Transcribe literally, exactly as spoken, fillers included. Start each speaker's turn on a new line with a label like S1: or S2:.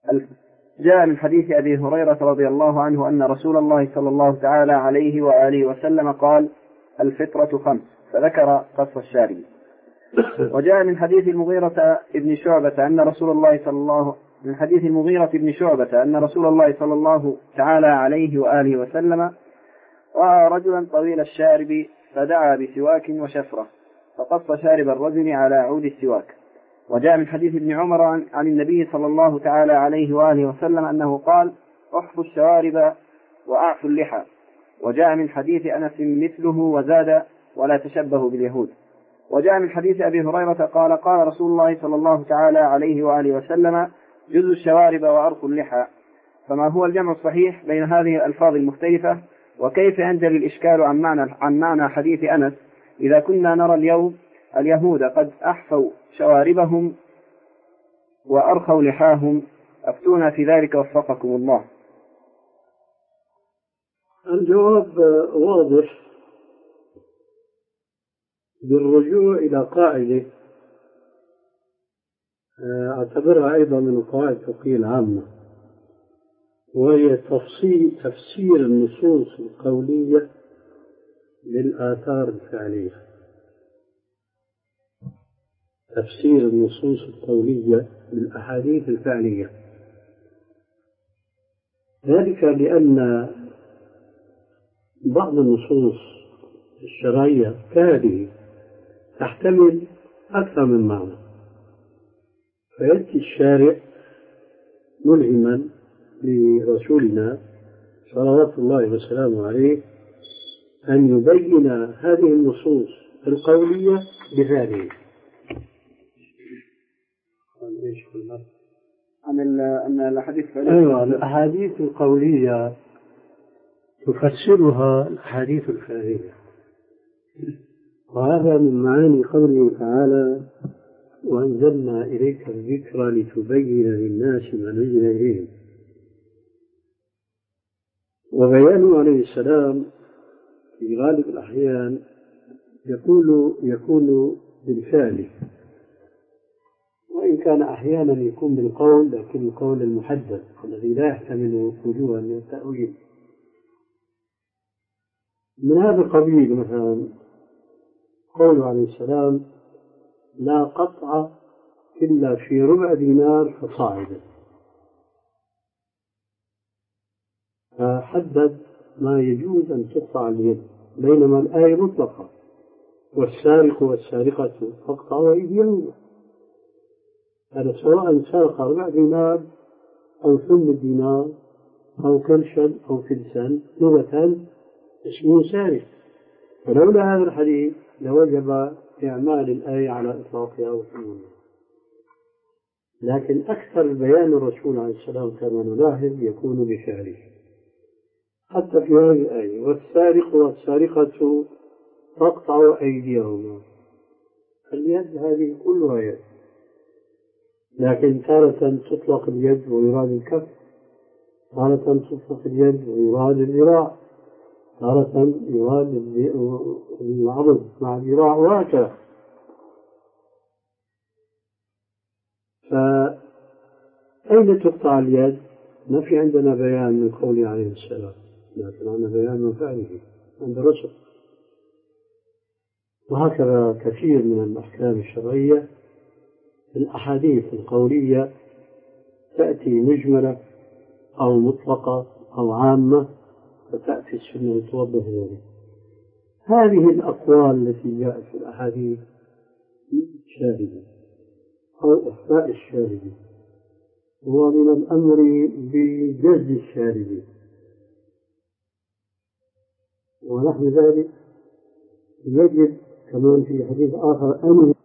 S1: جاء من حديث أبي هريرة رضي الله عنه أن رسول الله صلى الله تعالى عليه وآله وسلم قال: الفطرة خمس، فذكر قص الشارب. وجاء من حديث المغيرة ابن شعبة أن رسول الله صلى الله من حديث المغيرة ابن شعبة أن رسول الله صلى الله تعالى عليه وآله وسلم رأى رجلا طويل الشارب فدعا بسواك وشفرة فقص شارب الرجل على عود السواك. وجاء من حديث ابن عمر عن, عن النبي صلى الله تعالى عليه وآله وسلم أنه قال: احفوا الشوارب وأعفوا اللحى. وجاء من حديث أنس مثله وزاد: ولا تشبهوا باليهود. وجاء من حديث أبي هريرة قال: قال رسول الله صلى الله تعالى عليه وآله وسلم: جزوا الشوارب وأرخوا اللحى. فما هو الجمع الصحيح بين هذه الألفاظ المختلفة؟ وكيف ينجلي الإشكال عن معنى, عن معنى حديث أنس إذا كنا نرى اليوم اليهود قد أحفوا شواربهم وأرخوا لحاهم؟ أفتونا في ذلك وفقكم الله.
S2: الجواب واضح بالرجوع إلى قاعدة أعتبرها أيضا من القواعد الفقهية العامة، وهي تفصيل تفسير النصوص القولية للآثار الفعلية. تفسير النصوص القولية للأحاديث الفعلية، ذلك لأن بعض النصوص الشرعية كهذه تحتمل أكثر من معنى، فيأتي الشارع ملهما لرسولنا صلوات الله وسلامه عليه أن يبين هذه النصوص القولية بهذه.
S1: عن الأحاديث
S2: أيوة، الأحاديث القولية تفسرها الأحاديث الفعلية، وهذا من معاني قوله تعالى: وأنزلنا إليك الذكر لتبين للناس ما نزل إليهم. وبيانه عليه السلام في غالب الأحيان يقول يكون بالفعل، وإن كان أحيانا يكون بالقول، لكن القول المحدد الذي لا يحتمل وجوها من التأويل. من هذا القبيل مثلا قوله عليه السلام: لا قطع إلا في ربع دينار فصاعدا، فحدد ما يجوز أن تقطع اليد، بينما الآية مطلقة: والسارق والسارقة فاقطعوا أيديهما. هذا سواء سرق ربع دينار أو ثمن دينار أو كرشا أو فلسا، لغة اسمه سارق. فلولا هذا الحديث لوجب إعمال الآية على إطلاقها وثمونها. لكن أكثر بيان الرسول عليه السلام كما نلاحظ يكون بفعله، حتى في هذه الآية: والسارق والسارقة فاقطعوا أيديهما. اليد هذه كلها يد، لكن تارة تطلق اليد ويراد الكف، تارة تطلق اليد ويراد الذراع، تارة يراد العضد مع الذراع، وهكذا. فأين تقطع اليد؟ ما في عندنا بيان من قوله عليه السلام، لكن عندنا بيان من فعله عند الرسل. وهكذا كثير من الأحكام الشرعية الأحاديث القولية تأتي مجملة أو مطلقة أو عامة، فتأتي السنة توضح ذلك. هذه الأقوال التي جاءت في الأحاديث شاهدة أو إخفاء الشاهد، ومن الأمر بجز الشاهد، ونحن ذلك يجب كمان في حديث آخر أن